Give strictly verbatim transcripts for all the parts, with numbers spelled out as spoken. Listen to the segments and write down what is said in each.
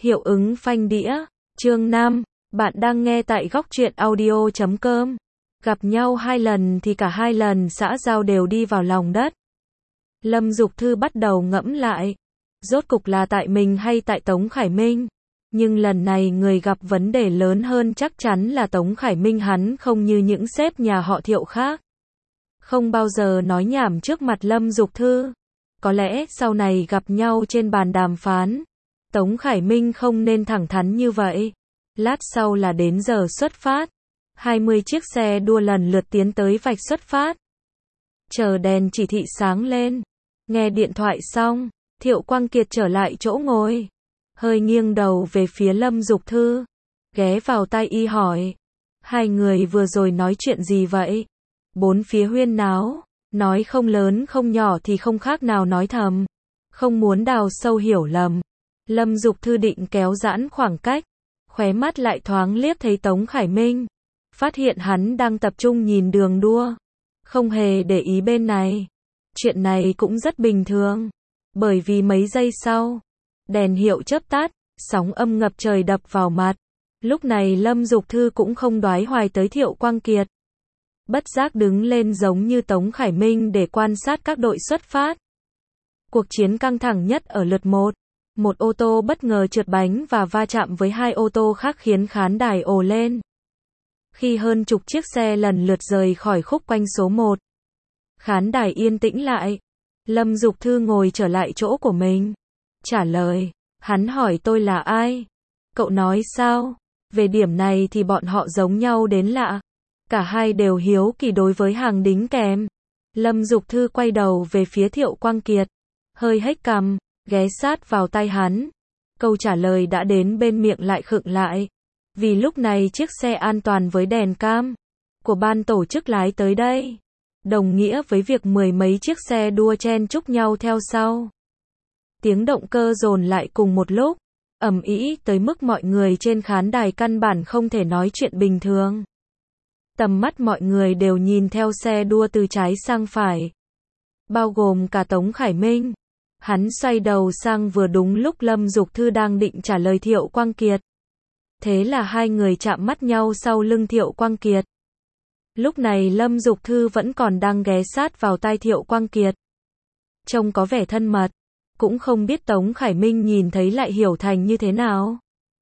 Hiệu ứng phanh đĩa. Chương năm. Bạn đang nghe tại góc truyện audio chấm com. Gặp nhau hai lần thì cả hai lần xã giao đều đi vào lòng đất. Lâm Dục Thư bắt đầu ngẫm lại. Rốt cục là tại mình hay tại Tống Khải Minh? Nhưng lần này người gặp vấn đề lớn hơn chắc chắn là Tống Khải Minh, hắn không như những sếp nhà họ Thiệu khác. Không bao giờ nói nhảm trước mặt Lâm Dục Thư. Có lẽ sau này gặp nhau trên bàn đàm phán, Tống Khải Minh không nên thẳng thắn như vậy. Lát sau là đến giờ xuất phát. hai mươi chiếc xe đua lần lượt tiến tới vạch xuất phát. Chờ đèn chỉ thị sáng lên. Nghe điện thoại xong, Thiệu Quang Kiệt trở lại chỗ ngồi. Hơi nghiêng đầu về phía Lâm Dục Thư. Ghé vào tai y hỏi. Hai người vừa rồi nói chuyện gì vậy? Bốn phía huyên náo. Nói không lớn không nhỏ thì không khác nào nói thầm. Không muốn đào sâu hiểu lầm. Lâm Dục Thư định kéo giãn khoảng cách. Khóe mắt lại thoáng liếc thấy Tống Khải Minh. Phát hiện hắn đang tập trung nhìn đường đua. Không hề để ý bên này. Chuyện này cũng rất bình thường. Bởi vì mấy giây sau, đèn hiệu chớp tắt, sóng âm ngập trời đập vào mặt. Lúc này Lâm Dục Thư cũng không đoái hoài tới Thiệu Quang Kiệt. Bất giác đứng lên giống như Tống Khải Minh để quan sát các đội xuất phát. Cuộc chiến căng thẳng nhất ở lượt một. Một ô tô bất ngờ trượt bánh và va chạm với hai ô tô khác khiến khán đài ồ lên. Khi hơn chục chiếc xe lần lượt rời khỏi khúc quanh số một, khán đài yên tĩnh lại. Lâm Dục Thư ngồi trở lại chỗ của mình. Trả lời, hắn hỏi tôi là ai? Cậu nói sao? Về điểm này thì bọn họ giống nhau đến lạ. Cả hai đều hiếu kỳ đối với hàng đính kèm. Lâm Dục Thư quay đầu về phía Thiệu Quang Kiệt. Hơi hếch cằm, ghé sát vào tai hắn. Câu trả lời đã đến bên miệng lại khựng lại. Vì lúc này chiếc xe an toàn với đèn cam của ban tổ chức lái tới đây. Đồng nghĩa với việc mười mấy chiếc xe đua chen chúc nhau theo sau. Tiếng động cơ dồn lại cùng một lúc. Ầm ĩ tới mức mọi người trên khán đài căn bản không thể nói chuyện bình thường. Tầm mắt mọi người đều nhìn theo xe đua từ trái sang phải. Bao gồm cả Tống Khải Minh. Hắn xoay đầu sang vừa đúng lúc Lâm Dục Thư đang định trả lời Thiệu Quang Kiệt. Thế là hai người chạm mắt nhau sau lưng Thiệu Quang Kiệt. Lúc này Lâm Dục Thư vẫn còn đang ghé sát vào tai Thiệu Quang Kiệt. Trông có vẻ thân mật. Cũng không biết Tống Khải Minh nhìn thấy lại hiểu thành như thế nào.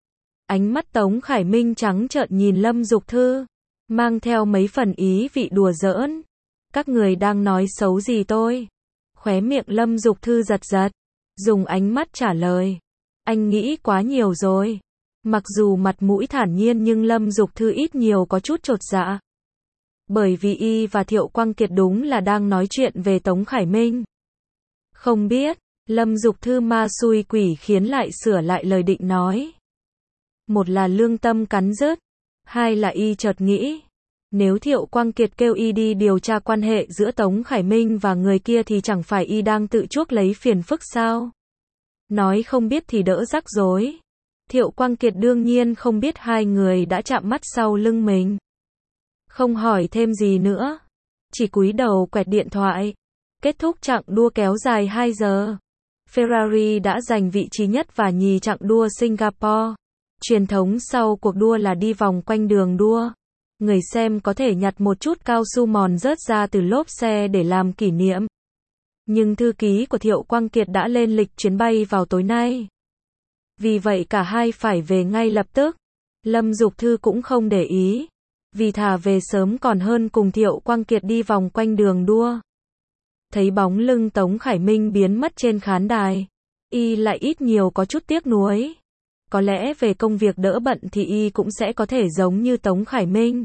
Ánh mắt Tống Khải Minh trắng trợn nhìn Lâm Dục Thư. Mang theo mấy phần ý vị đùa giỡn. Các người đang nói xấu gì tôi? Khóe miệng Lâm Dục Thư giật giật. Dùng ánh mắt trả lời. Anh nghĩ quá nhiều rồi. Mặc dù mặt mũi thản nhiên nhưng Lâm Dục Thư ít nhiều có chút chột dạ. Bởi vì y và Thiệu Quang Kiệt đúng là đang nói chuyện về Tống Khải Minh. Không biết, Lâm Dục Thư ma xui quỷ khiến lại sửa lại lời định nói. Một là lương tâm cắn rứt. Hai là y chợt nghĩ. Nếu Thiệu Quang Kiệt kêu y đi điều tra quan hệ giữa Tống Khải Minh và người kia thì chẳng phải y đang tự chuốc lấy phiền phức sao? Nói không biết thì đỡ rắc rối. Thiệu Quang Kiệt đương nhiên không biết hai người đã chạm mắt sau lưng mình. Không hỏi thêm gì nữa. Chỉ cúi đầu quẹt điện thoại. Kết thúc chặng đua kéo dài hai giờ. Ferrari đã giành vị trí nhất và nhì chặng đua Singapore. Truyền thống sau cuộc đua là đi vòng quanh đường đua. Người xem có thể nhặt một chút cao su mòn rớt ra từ lốp xe để làm kỷ niệm. Nhưng thư ký của Thiệu Quang Kiệt đã lên lịch chuyến bay vào tối nay. Vì vậy cả hai phải về ngay lập tức. Lâm Dục Thư cũng không để ý. Vì thà về sớm còn hơn cùng Thiệu Quang Kiệt đi vòng quanh đường đua. Thấy bóng lưng Tống Khải Minh biến mất trên khán đài. Y lại ít nhiều có chút tiếc nuối. Có lẽ về công việc đỡ bận thì y cũng sẽ có thể giống như Tống Khải Minh.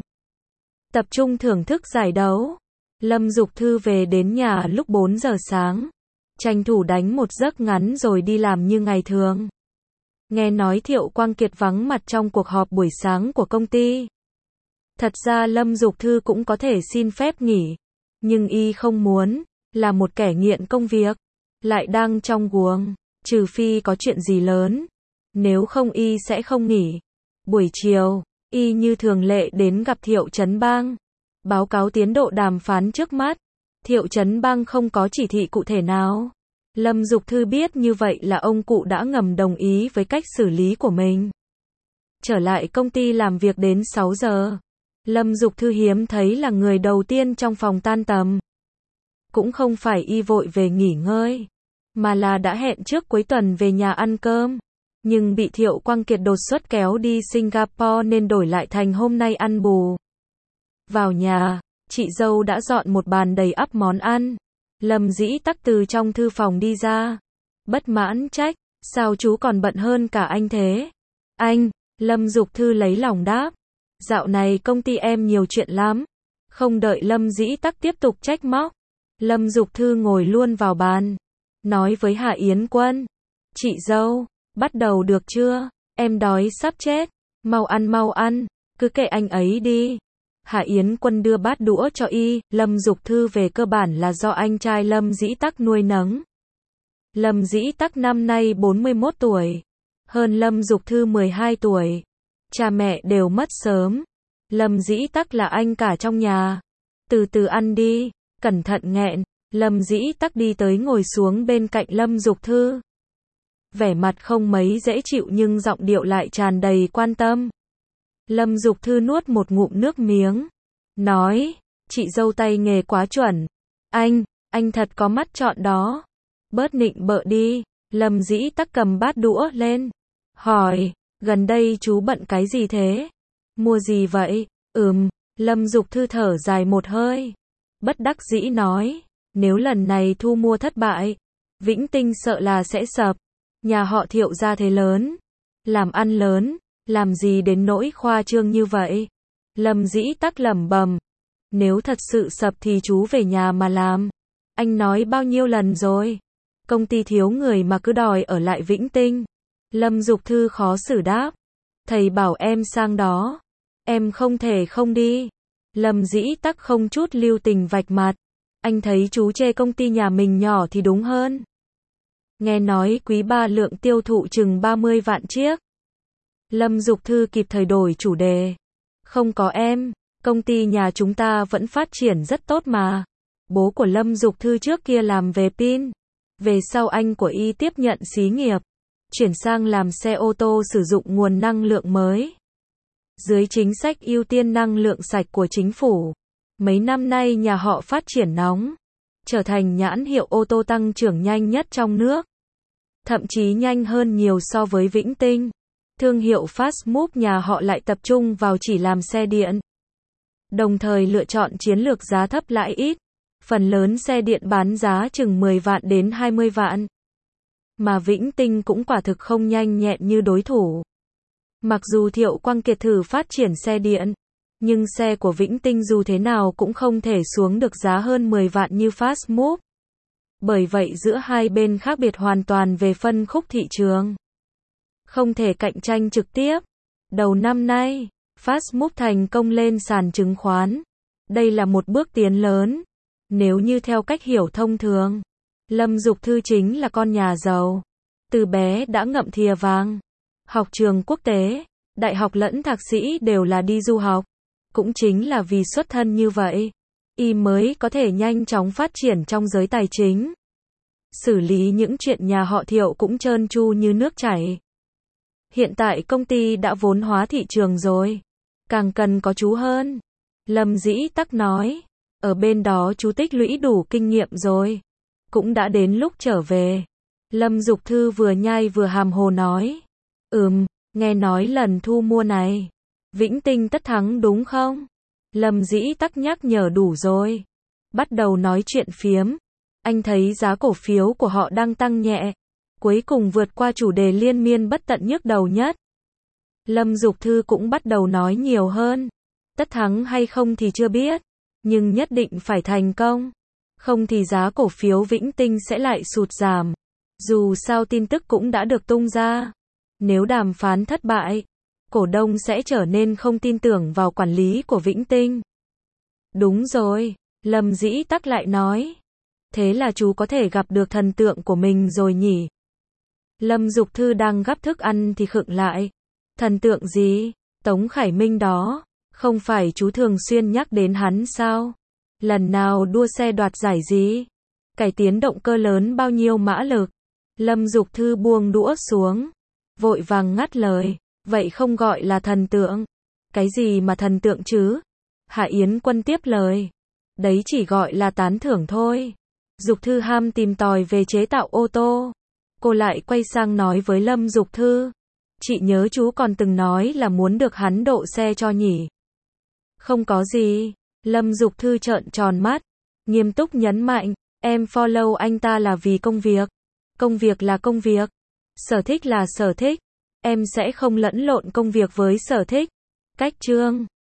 Tập trung thưởng thức giải đấu. Lâm Dục Thư về đến nhà lúc bốn giờ sáng. Tranh thủ đánh một giấc ngắn rồi đi làm như ngày thường. Nghe nói Thiệu Quang Kiệt vắng mặt trong cuộc họp buổi sáng của công ty. Thật ra Lâm Dục Thư cũng có thể xin phép nghỉ. Nhưng y không muốn. Là một kẻ nghiện công việc. Lại đang trong guồng. Trừ phi có chuyện gì lớn. Nếu không y sẽ không nghỉ. Buổi chiều, y như thường lệ đến gặp Thiệu Chấn Bang. Báo cáo tiến độ đàm phán trước mắt. Thiệu Chấn Bang không có chỉ thị cụ thể nào. Lâm Dục Thư biết như vậy là ông cụ đã ngầm đồng ý với cách xử lý của mình. Trở lại công ty làm việc đến sáu giờ. Lâm Dục Thư hiếm thấy là người đầu tiên trong phòng tan tầm. Cũng không phải y vội về nghỉ ngơi, mà là đã hẹn trước cuối tuần về nhà ăn cơm. Nhưng bị Thiệu Quang Kiệt đột xuất kéo đi Singapore nên đổi lại thành hôm nay ăn bù. Vào nhà, chị dâu đã dọn một bàn đầy ắp món ăn. Lâm Dĩ Tắc từ trong thư phòng đi ra. Bất mãn trách, sao chú còn bận hơn cả anh thế? Anh, Lâm Dục Thư lấy lòng đáp. Dạo này công ty em nhiều chuyện lắm. Không đợi Lâm Dĩ Tắc tiếp tục trách móc, Lâm Dục Thư ngồi luôn vào bàn. Nói với Hạ Yến Quân. Chị dâu, bắt đầu được chưa? Em đói sắp chết. Mau ăn mau ăn, cứ kệ anh ấy đi. Hạ Yến Quân đưa bát đũa cho y. Lâm Dục Thư về cơ bản là do anh trai Lâm Dĩ Tắc nuôi nấng. Lâm Dĩ Tắc năm nay bốn mươi mốt tuổi. Hơn Lâm Dục Thư mười hai tuổi. Cha mẹ đều mất sớm. Lâm Dĩ Tắc là anh cả trong nhà. Từ từ ăn đi, cẩn thận nghẹn. Lâm Dĩ Tắc đi tới ngồi xuống bên cạnh Lâm Dục Thư. Vẻ mặt không mấy dễ chịu nhưng giọng điệu lại tràn đầy quan tâm. Lâm Dục Thư nuốt một ngụm nước miếng. Nói, chị dâu tay nghề quá chuẩn. Anh, anh thật có mắt chọn đó. Bớt nịnh bợ đi. Lâm Dĩ Tắc cầm bát đũa lên. Hỏi, gần đây chú bận cái gì thế? Mua gì vậy? Ừm, Lâm Dục Thư thở dài một hơi. Bất đắc dĩ nói, nếu lần này thu mua thất bại, Vĩnh Tinh sợ là sẽ sập. Nhà họ Thiệu gia thế lớn, làm ăn lớn, làm gì đến nỗi khoa trương như vậy? Lâm Dĩ Tắc lẩm bẩm, nếu thật sự sập thì chú về nhà mà làm. Anh nói bao nhiêu lần rồi? Công ty thiếu người mà cứ đòi ở lại Vĩnh Tinh. Lâm Dục Thư khó xử đáp. Thầy bảo em sang đó. Em không thể không đi. Lâm Dĩ Tắc không chút lưu tình vạch mặt. Anh thấy chú chê công ty nhà mình nhỏ thì đúng hơn. Nghe nói quý ba lượng tiêu thụ chừng ba mươi vạn chiếc. Lâm Dục Thư kịp thời đổi chủ đề. Không có em, công ty nhà chúng ta vẫn phát triển rất tốt mà. Bố của Lâm Dục Thư trước kia làm về pin. Về sau anh của y tiếp nhận xí nghiệp, chuyển sang làm xe ô tô sử dụng nguồn năng lượng mới. Dưới chính sách ưu tiên năng lượng sạch của chính phủ, mấy năm nay nhà họ phát triển nóng, trở thành nhãn hiệu ô tô tăng trưởng nhanh nhất trong nước. Thậm chí nhanh hơn nhiều so với Vĩnh Tinh. Thương hiệu Fastmove nhà họ lại tập trung vào chỉ làm xe điện. Đồng thời lựa chọn chiến lược giá thấp lãi ít. Phần lớn xe điện bán giá chừng mười vạn đến hai mươi vạn. Mà Vĩnh Tinh cũng quả thực không nhanh nhẹn như đối thủ. Mặc dù Thiệu Quang Kiệt thử phát triển xe điện, nhưng xe của Vĩnh Tinh dù thế nào cũng không thể xuống được giá hơn mười vạn như Fastmove. Bởi vậy giữa hai bên khác biệt hoàn toàn về phân khúc thị trường. Không thể cạnh tranh trực tiếp. Đầu năm nay, Fastmove thành công lên sàn chứng khoán. Đây là một bước tiến lớn. Nếu như theo cách hiểu thông thường, Lâm Dục Thư chính là con nhà giàu. Từ bé đã ngậm thìa vàng. Học trường quốc tế, đại học lẫn thạc sĩ đều là đi du học. Cũng chính là vì xuất thân như vậy, y mới có thể nhanh chóng phát triển trong giới tài chính. Xử lý những chuyện nhà họ Thiệu cũng trơn tru như nước chảy. Hiện tại công ty đã vốn hóa thị trường rồi. Càng cần có chú hơn. Lâm Dĩ Tắc nói. Ở bên đó chú tích lũy đủ kinh nghiệm rồi. Cũng đã đến lúc trở về. Lâm Dục Thư vừa nhai vừa hàm hồ nói. Ừm, nghe nói lần thu mua này, Vĩnh Tinh tất thắng đúng không? Lâm Dĩ Tắc nhắc nhở đủ rồi. Bắt đầu nói chuyện phiếm. Anh thấy giá cổ phiếu của họ đang tăng nhẹ. Cuối cùng vượt qua chủ đề liên miên bất tận nhức đầu nhất. Lâm Dục Thư cũng bắt đầu nói nhiều hơn. Tất thắng hay không thì chưa biết. Nhưng nhất định phải thành công. Không thì giá cổ phiếu Vĩnh Tinh sẽ lại sụt giảm. Dù sao tin tức cũng đã được tung ra. Nếu đàm phán thất bại, cổ đông sẽ trở nên không tin tưởng vào quản lý của Vĩnh Tinh. Đúng rồi, Lâm Dĩ Tắc lại nói. Thế là chú có thể gặp được thần tượng của mình rồi nhỉ? Lâm Dục Thư đang gắp thức ăn thì khựng lại. Thần tượng gì? Tống Khải Minh đó. Không phải chú thường xuyên nhắc đến hắn sao? Lần nào đua xe đoạt giải gì? Cải tiến động cơ lớn bao nhiêu mã lực? Lâm Dục Thư buông đũa xuống, vội vàng ngắt lời, vậy không gọi là thần tượng. Cái gì mà thần tượng chứ? Hạ Yến Quân tiếp lời, đấy chỉ gọi là tán thưởng thôi. Dục Thư ham tìm tòi về chế tạo ô tô. Cô lại quay sang nói với Lâm Dục Thư, chị nhớ chú còn từng nói là muốn được hắn độ xe cho nhỉ? Không có gì. Lâm Dục Thư trợn tròn mắt, nghiêm túc nhấn mạnh, em follow anh ta là vì công việc. Công việc là công việc. Sở thích là sở thích. Em sẽ không lẫn lộn công việc với sở thích. Cách chương